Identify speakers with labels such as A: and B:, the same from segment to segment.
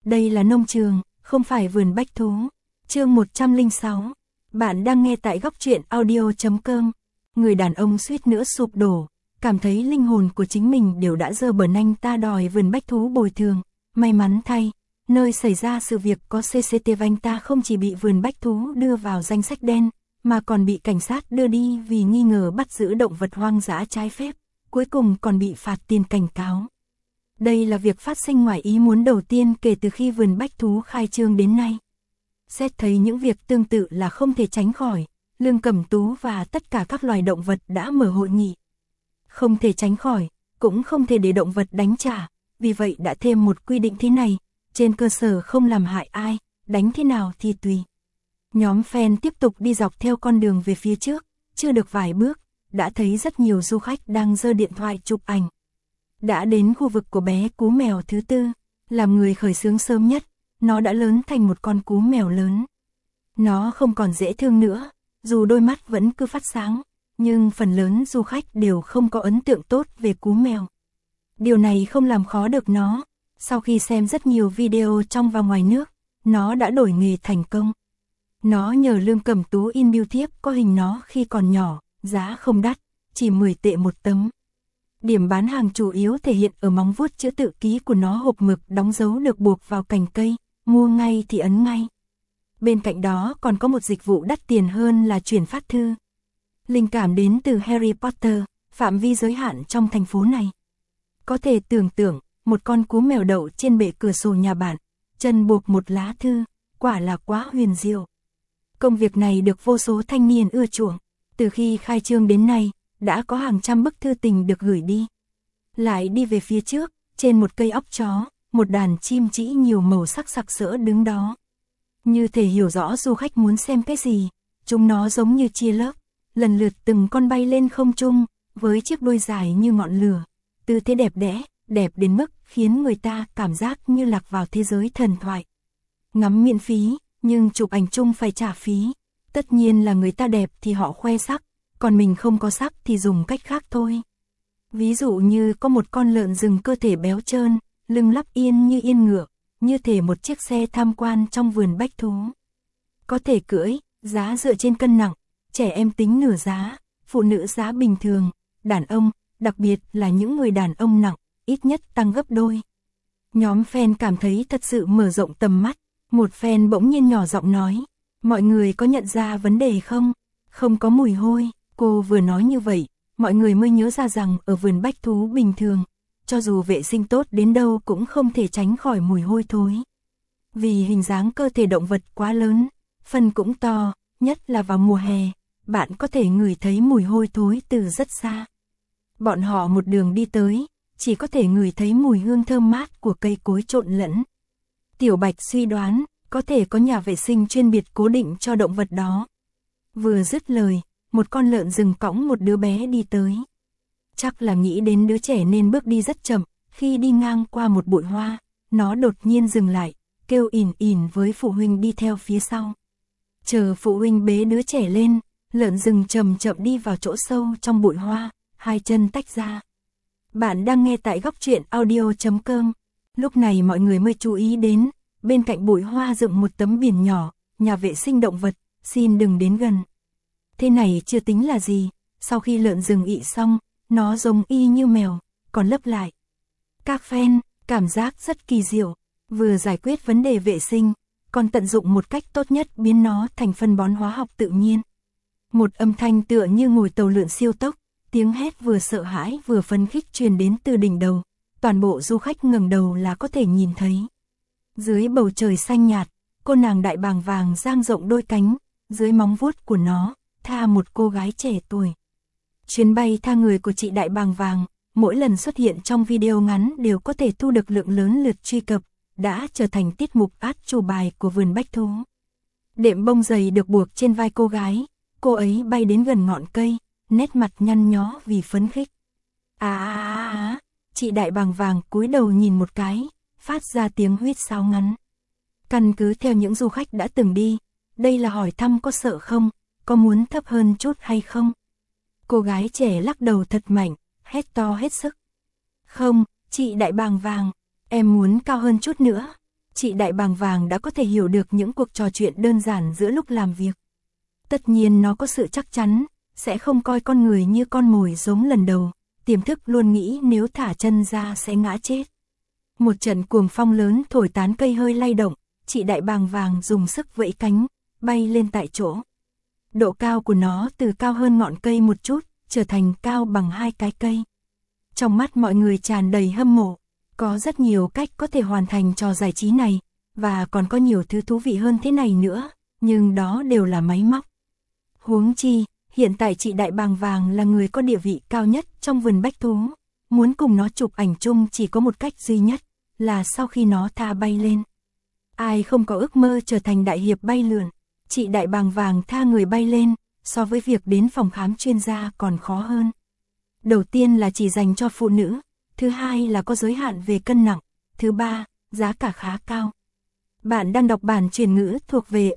A: Đây là nông trường, không phải vườn bách thú. Chương 106. Bạn đang nghe tại góc truyện audio.com. Người đàn ông suýt nữa sụp đổ, cảm thấy linh hồn của chính mình đều đã dơ bẩn, anh ta đòi vườn bách thú bồi thường. May mắn thay, nơi xảy ra sự việc có CCTV, anh ta không chỉ bị vườn bách thú đưa vào danh sách đen, mà còn bị cảnh sát đưa đi vì nghi ngờ bắt giữ động vật hoang dã trái phép, cuối cùng còn bị phạt tiền cảnh cáo. Đây là việc phát sinh ngoài ý muốn đầu tiên kể từ khi vườn bách thú khai trương đến nay. Xét thấy những việc tương tự là không thể tránh khỏi, Lương Cẩm Tú và tất cả các loài động vật đã mở hội nghị. Không thể tránh khỏi, cũng không thể để động vật đánh trả, vì vậy đã thêm một quy định thế này, trên cơ sở không làm hại ai, đánh thế nào thì tùy. Nhóm fan tiếp tục đi dọc theo con đường về phía trước, chưa được vài bước, đã thấy rất nhiều du khách đang giơ điện thoại chụp ảnh. Đã đến khu vực của bé cú mèo thứ tư, làm người khởi xướng sớm nhất, nó đã lớn thành một con cú mèo lớn. Nó không còn dễ thương nữa, dù đôi mắt vẫn cứ phát sáng, nhưng phần lớn du khách đều không có ấn tượng tốt về cú mèo. Điều này không làm khó được nó, sau khi xem rất nhiều video trong và ngoài nước, nó đã đổi nghề thành công. Nó nhờ Lương Cẩm Tú in bưu thiếp có hình nó khi còn nhỏ, giá không đắt, chỉ 10 tệ một tấm. Điểm bán hàng chủ yếu thể hiện ở móng vuốt chữ tự ký của nó, hộp mực đóng dấu được buộc vào cành cây, mua ngay thì ấn ngay. Bên cạnh đó còn có một dịch vụ đắt tiền hơn là chuyển phát thư. Linh cảm đến từ Harry Potter, phạm vi giới hạn trong thành phố này. Có thể tưởng tượng, một con cú mèo đậu trên bệ cửa sổ nhà bạn, chân buộc một lá thư, quả là quá huyền diệu. Công việc này được vô số thanh niên ưa chuộng, từ khi khai trương đến nay, đã có hàng trăm bức thư tình được gửi đi. Lại đi về phía trước, trên một cây óc chó, một đàn chim trĩ nhiều màu sắc sặc sỡ đứng đó. Như thể hiểu rõ du khách muốn xem cái gì, chúng nó giống như chia lớp, lần lượt từng con bay lên không trung, với chiếc đuôi dài như ngọn lửa, tư thế đẹp đẽ, đẹp đến mức khiến người ta cảm giác như lạc vào thế giới thần thoại. Ngắm miễn phí, nhưng chụp ảnh chung phải trả phí. Tất nhiên là người ta đẹp thì họ khoe sắc, còn mình không có sắc thì dùng cách khác thôi. Ví dụ như có một con lợn rừng cơ thể béo trơn, lưng lắp yên như yên ngựa, như thể một chiếc xe tham quan trong vườn bách thú. Có thể cưỡi, giá dựa trên cân nặng, trẻ em tính nửa giá, phụ nữ giá bình thường, đàn ông, đặc biệt là những người đàn ông nặng, ít nhất tăng gấp đôi. Nhóm fan cảm thấy thật sự mở rộng tầm mắt, một fan bỗng nhiên nhỏ giọng nói, mọi người có nhận ra vấn đề không? Không có mùi hôi. Cô vừa nói như vậy, mọi người mới nhớ ra rằng ở vườn bách thú bình thường, cho dù vệ sinh tốt đến đâu cũng không thể tránh khỏi mùi hôi thối. Vì hình dáng cơ thể động vật quá lớn, phân cũng to, nhất là vào mùa hè, bạn có thể ngửi thấy mùi hôi thối từ rất xa. Bọn họ một đường đi tới, chỉ có thể ngửi thấy mùi hương thơm mát của cây cối trộn lẫn. Tiểu Bạch suy đoán, có thể có nhà vệ sinh chuyên biệt cố định cho động vật đó. Vừa dứt lời, một con lợn rừng cõng một đứa bé đi tới. Chắc là nghĩ đến đứa trẻ nên bước đi rất chậm, khi đi ngang qua một bụi hoa, nó đột nhiên dừng lại, kêu ỉn ỉn với phụ huynh đi theo phía sau. Chờ phụ huynh bế đứa trẻ lên, lợn rừng chậm chậm đi vào chỗ sâu trong bụi hoa, hai chân tách ra. Bạn đang nghe tại góc truyện audio.com. Lúc này mọi người mới chú ý đến, bên cạnh bụi hoa dựng một tấm biển nhỏ, nhà vệ sinh động vật, xin đừng đến gần. Thế này chưa tính là gì, sau khi lợn rừng ị xong, nó giống y như mèo, còn lấp lại. Các fan, cảm giác rất kỳ diệu, vừa giải quyết vấn đề vệ sinh, còn tận dụng một cách tốt nhất biến nó thành phân bón hóa học tự nhiên. Một âm thanh tựa như ngồi tàu lượn siêu tốc, tiếng hét vừa sợ hãi vừa phấn khích truyền đến từ đỉnh đầu, toàn bộ du khách ngẩng đầu là có thể nhìn thấy. Dưới bầu trời xanh nhạt, cô nàng đại bàng vàng dang rộng đôi cánh, dưới móng vuốt của nó, tha một cô gái trẻ tuổi. Chuyến bay tha người của chị đại bàng vàng, mỗi lần xuất hiện trong video ngắn đều có thể thu được lượng lớn lượt truy cập, đã trở thành tiết mục át chủ bài của vườn bách thú. Đệm bông dày được buộc trên vai cô gái, cô ấy bay đến gần ngọn cây, nét mặt nhăn nhó vì phấn khích. Chị đại bàng vàng cúi đầu nhìn một cái, phát ra tiếng huýt sáo ngắn. Căn cứ theo những du khách đã từng đi, đây là hỏi thăm có sợ không, có muốn thấp hơn chút hay không? Cô gái trẻ lắc đầu thật mạnh, hét to hết sức. Không, chị đại bàng vàng, em muốn cao hơn chút nữa. chị Đại Bàng Vàng đã có thể hiểu được những cuộc trò chuyện đơn giản giữa lúc làm việc. Tất nhiên nó có sự chắc chắn, sẽ không coi con người như con mồi giống lần đầu, tiềm thức luôn nghĩ nếu thả chân ra sẽ ngã chết. Một trận cuồng phong lớn thổi tán cây hơi lay động, chị Đại Bàng Vàng dùng sức vẫy cánh, bay lên tại chỗ. Độ cao của nó từ cao hơn ngọn cây một chút, trở thành cao bằng 2 cái cây. Trong mắt mọi người tràn đầy hâm mộ, có rất nhiều cách có thể hoàn thành trò giải trí này, và còn có nhiều thứ thú vị hơn thế này nữa, nhưng đó đều là máy móc. Huống chi, hiện tại chị Đại Bàng Vàng là người có địa vị cao nhất trong vườn bách thú, muốn cùng nó chụp ảnh chung chỉ có một cách duy nhất, là sau khi nó tha bay lên. Ai không có ước mơ trở thành đại hiệp bay lượn, chị Đại Bàng Vàng tha người bay lên, so với việc đến phòng khám chuyên gia còn khó hơn. Đầu tiên là chỉ dành cho phụ nữ, thứ hai là có giới hạn về cân nặng, thứ ba, giá cả khá cao. Bạn đang đọc bản chuyển ngữ thuộc về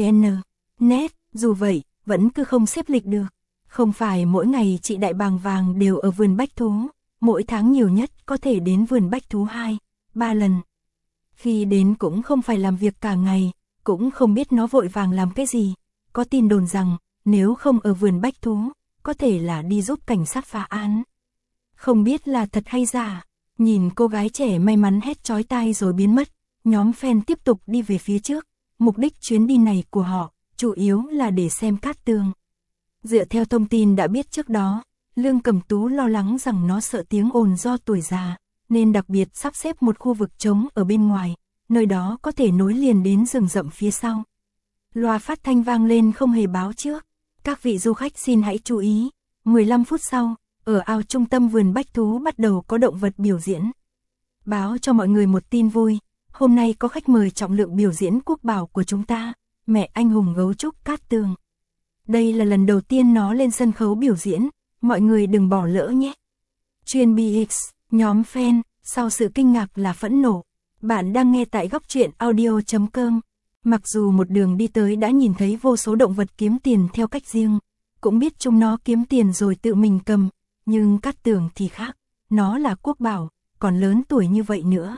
A: ELAVN.net, dù vậy, vẫn cứ không xếp lịch được. Không phải mỗi ngày chị Đại Bàng Vàng đều ở vườn bách thú, mỗi tháng nhiều nhất có thể đến vườn bách thú 2-3 lần. Khi đến cũng không phải làm việc cả ngày, cũng không biết nó vội vàng làm cái gì. Có tin đồn rằng, nếu không ở vườn bách thú, có thể là đi giúp cảnh sát phá án. Không biết là thật hay giả, nhìn cô gái trẻ may mắn hét chói tai rồi biến mất, nhóm fan tiếp tục đi về phía trước. Mục đích chuyến đi này của họ, chủ yếu là để xem Cát Tường. Dựa theo thông tin đã biết trước đó, Lương Cẩm Tú lo lắng rằng nó sợ tiếng ồn do tuổi già, nên đặc biệt sắp xếp một khu vực trống ở bên ngoài, nơi đó có thể nối liền đến rừng rậm phía sau. Loa phát thanh vang lên không hề báo trước. Các vị du khách xin hãy chú ý, 15 phút sau, ở ao trung tâm vườn bách thú bắt đầu có động vật biểu diễn. Báo cho mọi người một tin vui, hôm nay có khách mời trọng lượng biểu diễn quốc bảo của chúng ta, mẹ anh hùng gấu trúc Cát Tường. Đây là lần đầu tiên nó lên sân khấu biểu diễn, mọi người đừng bỏ lỡ nhé. Chuyên BX, nhóm fan, sau sự kinh ngạc là phẫn nộ. Bạn đang nghe tại góc truyện audio.com. Mặc dù một đường đi tới đã nhìn thấy vô số động vật kiếm tiền theo cách riêng, cũng biết chúng nó kiếm tiền rồi tự mình cầm, nhưng Cát Tường thì khác, nó là quốc bảo, còn lớn tuổi như vậy nữa.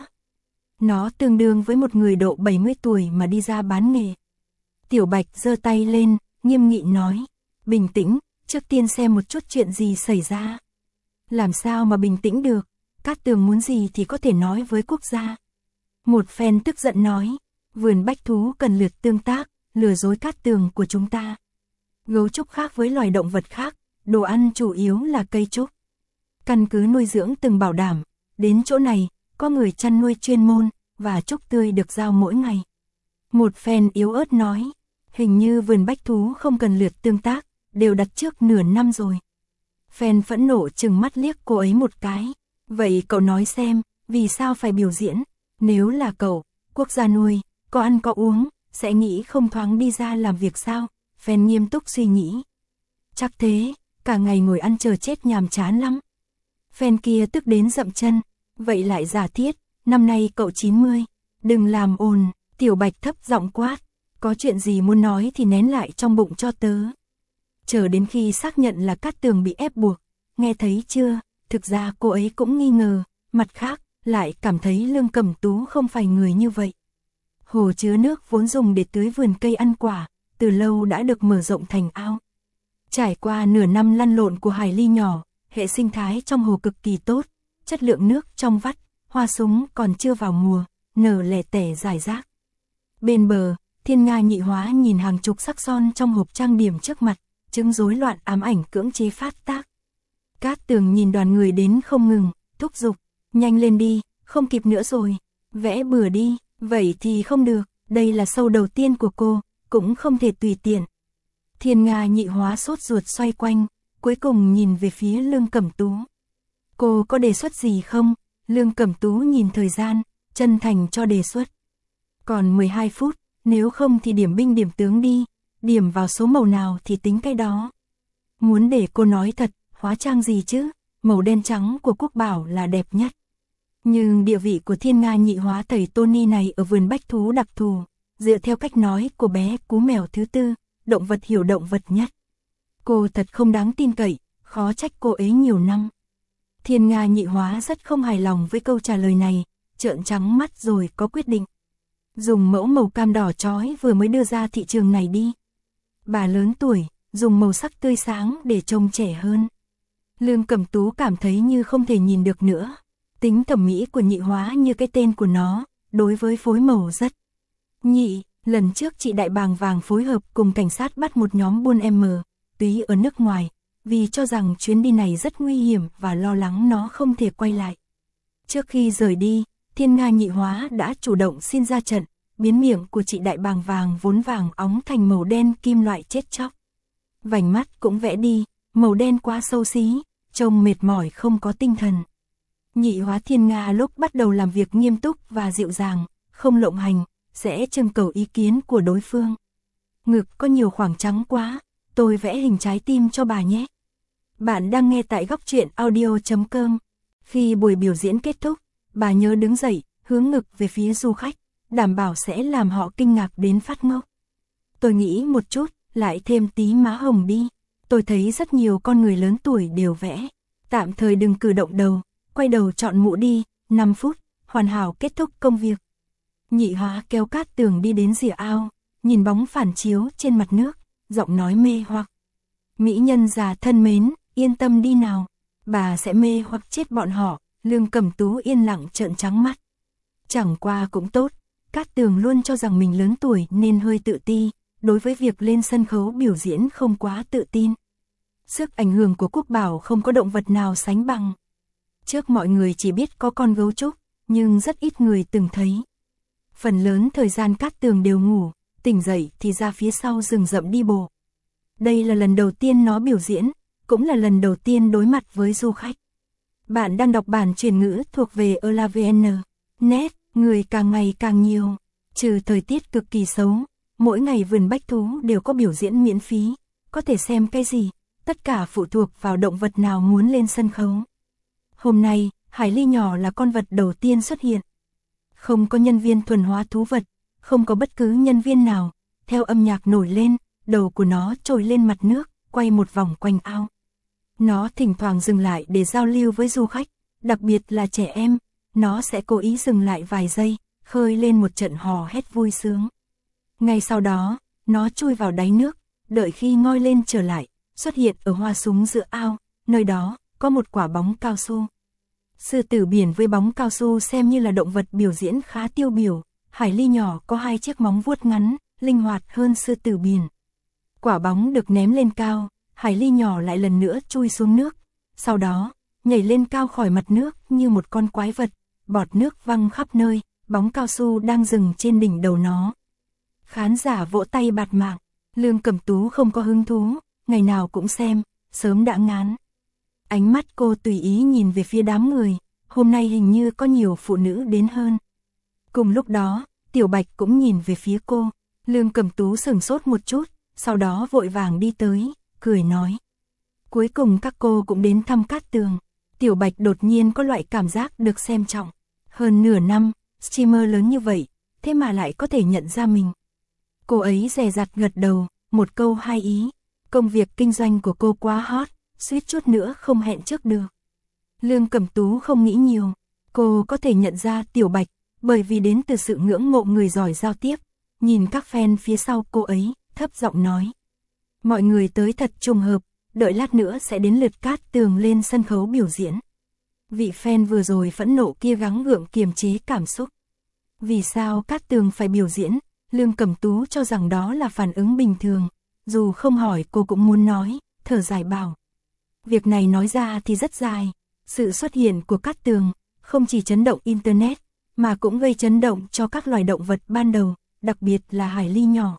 A: Nó tương đương với một người độ 70 tuổi mà đi ra bán nghề. Tiểu Bạch giơ tay lên, nghiêm nghị nói, bình tĩnh, trước tiên xem một chút chuyện gì xảy ra. Làm sao mà bình tĩnh được, Cát Tường muốn gì thì có thể nói với quốc gia. Một fan tức giận nói, vườn bách thú cần lượt tương tác, lừa dối Cát Tường của chúng ta. Gấu trúc khác với loài động vật khác, đồ ăn chủ yếu là cây trúc. Căn cứ nuôi dưỡng từng bảo đảm, đến chỗ này, có người chăn nuôi chuyên môn, và trúc tươi được giao mỗi ngày. Một fan yếu ớt nói, hình như vườn bách thú không cần lượt tương tác, đều đặt trước nửa năm rồi. Fan phẫn nộ trừng mắt liếc cô ấy một cái, vậy cậu nói xem, vì sao phải biểu diễn, nếu là cậu, quốc gia nuôi, có ăn có uống, sẽ nghĩ không thoáng đi ra làm việc sao? Fan nghiêm túc suy nghĩ. Chắc thế, cả ngày ngồi ăn chờ chết nhàm chán lắm. Fan kia tức đến dậm chân, vậy lại giả thiết, năm nay cậu 90, đừng làm ồn, Tiểu Bạch thấp giọng quát, có chuyện gì muốn nói thì nén lại trong bụng cho tớ. Chờ đến khi xác nhận là Cát Tường bị ép buộc, nghe thấy chưa, thực ra cô ấy cũng nghi ngờ, mặt khác, lại cảm thấy Lương Cẩm Tú không phải người như vậy. Hồ chứa nước vốn dùng để tưới vườn cây ăn quả, từ lâu đã được mở rộng thành ao. Trải qua nửa năm lăn lộn của hải ly nhỏ, hệ sinh thái trong hồ cực kỳ tốt, chất lượng nước trong vắt, hoa súng còn chưa vào mùa, nở lẻ tẻ rải rác. Bên bờ, Thiên Nga Nhị Hóa nhìn hàng chục sắc son trong hộp trang điểm trước mặt, chứng rối loạn ám ảnh cưỡng chế phát tác. Cát Tường nhìn đoàn người đến không ngừng, thúc giục, nhanh lên đi, không kịp nữa rồi, vẽ bừa đi, vậy thì không được, đây là show đầu tiên của cô, cũng không thể tùy tiện. Thiên Nga Nhị Hóa sốt ruột xoay quanh, cuối cùng nhìn về phía Lương Cẩm Tú. Cô có đề xuất gì không? Lương Cẩm Tú nhìn thời gian, chân thành cho đề xuất. Còn 12 phút, nếu không thì điểm binh điểm tướng đi, điểm vào số màu nào thì tính cái đó. Muốn để cô nói thật, hóa trang gì chứ, màu đen trắng của quốc bảo là đẹp nhất. Nhưng địa vị của Thiên Nga Nhị Hóa thầy Tony này ở vườn bách thú đặc thù, dựa theo cách nói của bé cú mèo thứ tư, động vật hiểu động vật nhất. Cô thật không đáng tin cậy, khó trách cô ấy nhiều năm. Thiên Nga Nhị Hóa rất không hài lòng với câu trả lời này, trợn trắng mắt rồi có quyết định. Dùng mẫu màu cam đỏ chói vừa mới đưa ra thị trường này đi. Bà lớn tuổi, dùng màu sắc tươi sáng để trông trẻ hơn. Lương Cẩm Tú cảm thấy như không thể nhìn được nữa. Tính thẩm mỹ của Nhị Hóa như cái tên của nó, đối với phối màu rất nhị. Lần trước chị Đại Bàng Vàng phối hợp cùng cảnh sát bắt một nhóm buôn túy ở nước ngoài, vì cho rằng chuyến đi này rất nguy hiểm và lo lắng nó không thể quay lại. Trước khi rời đi, Thiên Nga Nhị Hóa đã chủ động xin ra trận, biến miệng của chị Đại Bàng Vàng vốn vàng óng thành màu đen kim loại chết chóc. Vành mắt cũng vẽ đi, màu đen quá xấu xí, trông mệt mỏi không có tinh thần. Nhị Hóa Thiên Nga lúc bắt đầu làm việc nghiêm túc và dịu dàng, không lộng hành, sẽ trưng cầu ý kiến của đối phương. Ngực có nhiều khoảng trắng quá, tôi vẽ hình trái tim cho bà nhé. Bạn đang nghe tại góc truyện audio.com. Khi buổi biểu diễn kết thúc, bà nhớ đứng dậy, hướng ngực về phía du khách, đảm bảo sẽ làm họ kinh ngạc đến phát ngốc. Tôi nghĩ một chút, lại thêm tí má hồng đi. Tôi thấy rất nhiều con người lớn tuổi đều vẽ. Tạm thời đừng cử động đầu, quay đầu chọn mũ đi, 5 phút, hoàn hảo kết thúc công việc. Nhị Hóa kéo Cát Tường đi đến rìa ao, nhìn bóng phản chiếu trên mặt nước, giọng nói mê hoặc. Mỹ nhân già thân mến, yên tâm đi nào, bà sẽ mê hoặc chết bọn họ. Lương Cẩm Tú yên lặng trợn trắng mắt. Chẳng qua cũng tốt, Cát Tường luôn cho rằng mình lớn tuổi nên hơi tự ti, đối với việc lên sân khấu biểu diễn không quá tự tin. Sức ảnh hưởng của Quốc Bảo không có động vật nào sánh bằng. Trước mọi người chỉ biết có con gấu trúc, nhưng rất ít người từng thấy. Phần lớn thời gian Cát Tường đều ngủ, tỉnh dậy thì ra phía sau rừng rậm đi bộ. Đây là lần đầu tiên nó biểu diễn, cũng là lần đầu tiên đối mặt với du khách. Bạn đang đọc bản truyền ngữ thuộc về ELAVN.net, người càng ngày càng nhiều. Trừ thời tiết cực kỳ xấu, mỗi ngày vườn bách thú đều có biểu diễn miễn phí. Có thể xem cái gì, tất cả phụ thuộc vào động vật nào muốn lên sân khấu. Hôm nay, hải ly nhỏ là con vật đầu tiên xuất hiện. Không có nhân viên thuần hóa thú vật, không có bất cứ nhân viên nào. Theo âm nhạc nổi lên, đầu của nó trồi lên mặt nước, quay một vòng quanh ao. Nó thỉnh thoảng dừng lại để giao lưu với du khách, đặc biệt là trẻ em. Nó sẽ cố ý dừng lại vài giây, khơi lên một trận hò hét vui sướng. Ngay sau đó, nó chui vào đáy nước, đợi khi ngoi lên trở lại, xuất hiện ở hoa súng giữa ao, nơi đó có một quả bóng cao su. Sư tử biển với bóng cao su xem như là động vật biểu diễn khá tiêu biểu. Hải ly nhỏ có 2 chiếc móng vuốt ngắn, linh hoạt hơn sư tử biển. Quả bóng được ném lên cao, hải ly nhỏ lại lần nữa chui xuống nước, sau đó nhảy lên cao khỏi mặt nước như một con quái vật, bọt nước văng khắp nơi, bóng cao su đang dừng trên đỉnh đầu nó. Khán giả vỗ tay bạt mạng. Lương Cẩm Tú không có hứng thú, ngày nào cũng xem, sớm đã ngán. Ánh mắt cô tùy ý nhìn về phía đám người, hôm nay hình như có nhiều phụ nữ đến hơn. Cùng lúc đó, Tiểu Bạch cũng nhìn về phía cô. Lương Cẩm Tú sửng sốt một chút, sau đó vội vàng đi tới, cười nói. Cuối cùng các cô cũng đến thăm Cát Tường. Tiểu Bạch đột nhiên có loại cảm giác được xem trọng. Hơn nửa năm, streamer lớn như vậy, thế mà lại có thể nhận ra mình. Cô ấy dè dặt gật đầu, một câu hai ý. Công việc kinh doanh của cô quá hot, suýt chút nữa không hẹn trước được. Lương Cẩm Tú không nghĩ nhiều. Cô có thể nhận ra Tiểu Bạch, bởi vì đến từ sự ngưỡng mộ người giỏi giao tiếp. Nhìn các fan phía sau cô ấy, thấp giọng nói. Mọi người tới thật trùng hợp, đợi lát nữa sẽ đến lượt Cát Tường lên sân khấu biểu diễn. Vị fan vừa rồi phẫn nộ kia gắng gượng kiềm chế cảm xúc. Vì sao Cát Tường phải biểu diễn? Lương Cẩm Tú cho rằng đó là phản ứng bình thường. Dù không hỏi cô cũng muốn nói, thở dài bảo. Việc này nói ra thì rất dài. Sự xuất hiện của Cát Tường không chỉ chấn động Internet, mà cũng gây chấn động cho các loài động vật ban đầu, đặc biệt là hải ly nhỏ.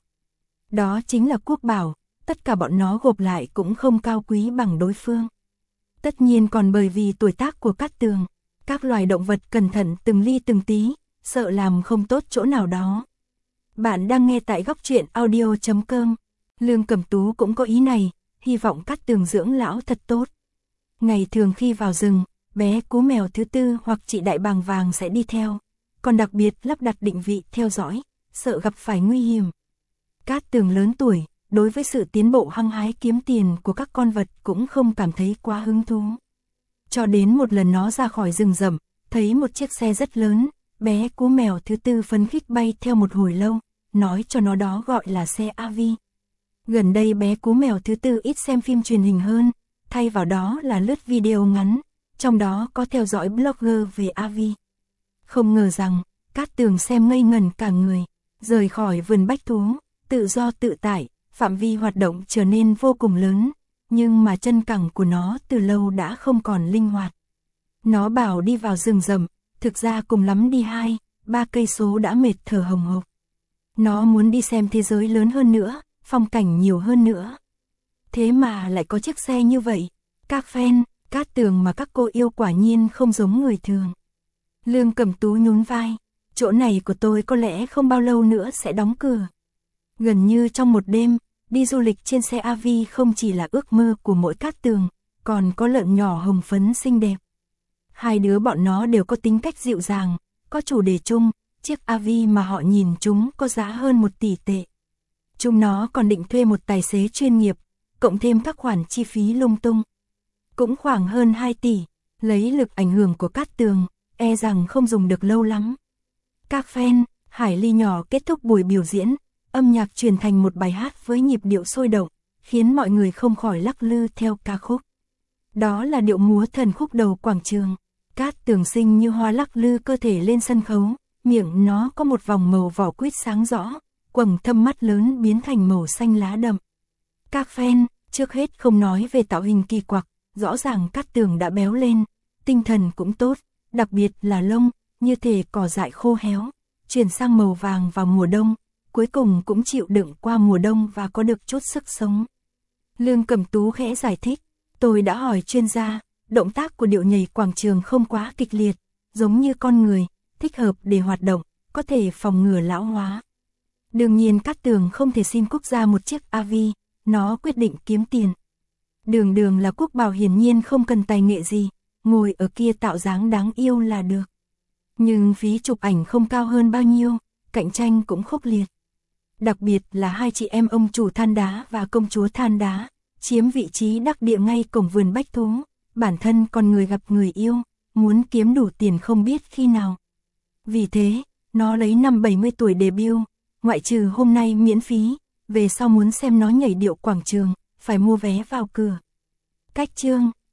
A: Đó chính là Quốc Bảo, tất cả bọn nó gộp lại cũng không cao quý bằng đối phương. Tất nhiên còn bởi vì tuổi tác của Cát Tường, các loài động vật cẩn thận từng ly từng tí, sợ làm không tốt chỗ nào đó. Bạn đang nghe tại góc truyện audio.com. Lương Cẩm Tú cũng có ý này, hy vọng Cát Tường dưỡng lão thật tốt. Ngày thường khi vào rừng, bé cú mèo thứ tư hoặc chị Đại Bàng Vàng sẽ đi theo, còn đặc biệt lắp đặt định vị theo dõi, sợ gặp phải nguy hiểm. Cát Tường lớn tuổi, đối với sự tiến bộ hăng hái kiếm tiền của các con vật cũng không cảm thấy quá hứng thú. Cho đến một lần nó ra khỏi rừng rậm, thấy một chiếc xe rất lớn, Bé cú mèo thứ tư phấn khích bay theo một hồi lâu, nói cho nó đó gọi là xe AV. Gần đây bé cú mèo thứ tư ít xem phim truyền hình hơn, thay vào đó là lướt video ngắn, trong đó có theo dõi blogger về AV. Không ngờ rằng, Cát Tường xem ngây ngẩn cả người, rời khỏi vườn bách thú, tự do tự tại, phạm vi hoạt động trở nên vô cùng lớn, nhưng mà chân cẳng của nó từ lâu đã không còn linh hoạt. Nó bảo đi vào rừng rậm, thực ra cùng lắm đi 2-3 cây số đã mệt thở hồng hộc. Nó muốn đi xem thế giới lớn hơn nữa, phong cảnh nhiều hơn nữa. Thế mà lại có chiếc xe như vậy, các fan, Cát Tường mà các cô yêu quả nhiên không giống người thường. Lương Cẩm Tú nhún vai, chỗ này của tôi có lẽ không bao lâu nữa sẽ đóng cửa. Gần như trong một đêm, đi du lịch trên xe AV không chỉ là ước mơ của mỗi Cát Tường, còn có lợn nhỏ hồng phấn xinh đẹp. Hai đứa bọn nó đều có tính cách dịu dàng, có chủ đề chung, chiếc AV mà họ nhìn chúng có giá hơn 1 tỷ tệ. Chúng nó còn định thuê một tài xế chuyên nghiệp, cộng thêm các khoản chi phí lung tung. Cũng khoảng hơn 2 tỷ, lấy lực ảnh hưởng của Cát Tường, e rằng không dùng được lâu lắm. Các fan, Hải Ly nhỏ kết thúc buổi biểu diễn, âm nhạc truyền thành một bài hát với nhịp điệu sôi động, khiến mọi người không khỏi lắc lư theo ca khúc. Đó là điệu múa thần khúc đầu quảng trường. Cát Tường xinh như hoa lắc lư cơ thể lên sân khấu, miệng nó có một vòng màu vỏ quýt sáng rõ, quầng thâm mắt lớn biến thành màu xanh lá đậm. Các fan, trước hết không nói về tạo hình kỳ quặc, rõ ràng Cát Tường đã béo lên, tinh thần cũng tốt, đặc biệt là lông, như thể cỏ dại khô héo, chuyển sang màu vàng vào mùa đông, cuối cùng cũng chịu đựng qua mùa đông và có được chút sức sống. Lương Cẩm Tú khẽ giải thích, tôi đã hỏi chuyên gia, động tác của điệu nhảy quảng trường không quá kịch liệt, giống như con người, thích hợp để hoạt động, có thể phòng ngừa lão hóa. Đương nhiên Cát Tường không thể xin quốc gia một chiếc AV, nó quyết định kiếm tiền. Đường là quốc bảo hiển nhiên không cần tài nghệ gì, ngồi ở kia tạo dáng đáng yêu là được. Nhưng phí chụp ảnh không cao hơn bao nhiêu, cạnh tranh cũng khốc liệt. Đặc biệt là hai chị em ông chủ than đá và công chúa than đá, chiếm vị trí đắc địa ngay cổng vườn bách thú, bản thân còn người gặp người yêu, muốn kiếm đủ tiền không biết khi nào. Vì thế, nó lấy năm 70 tuổi debut, ngoại trừ hôm nay miễn phí, về sau muốn xem nó nhảy điệu quảng trường, phải mua vé vào cửa. Cách chương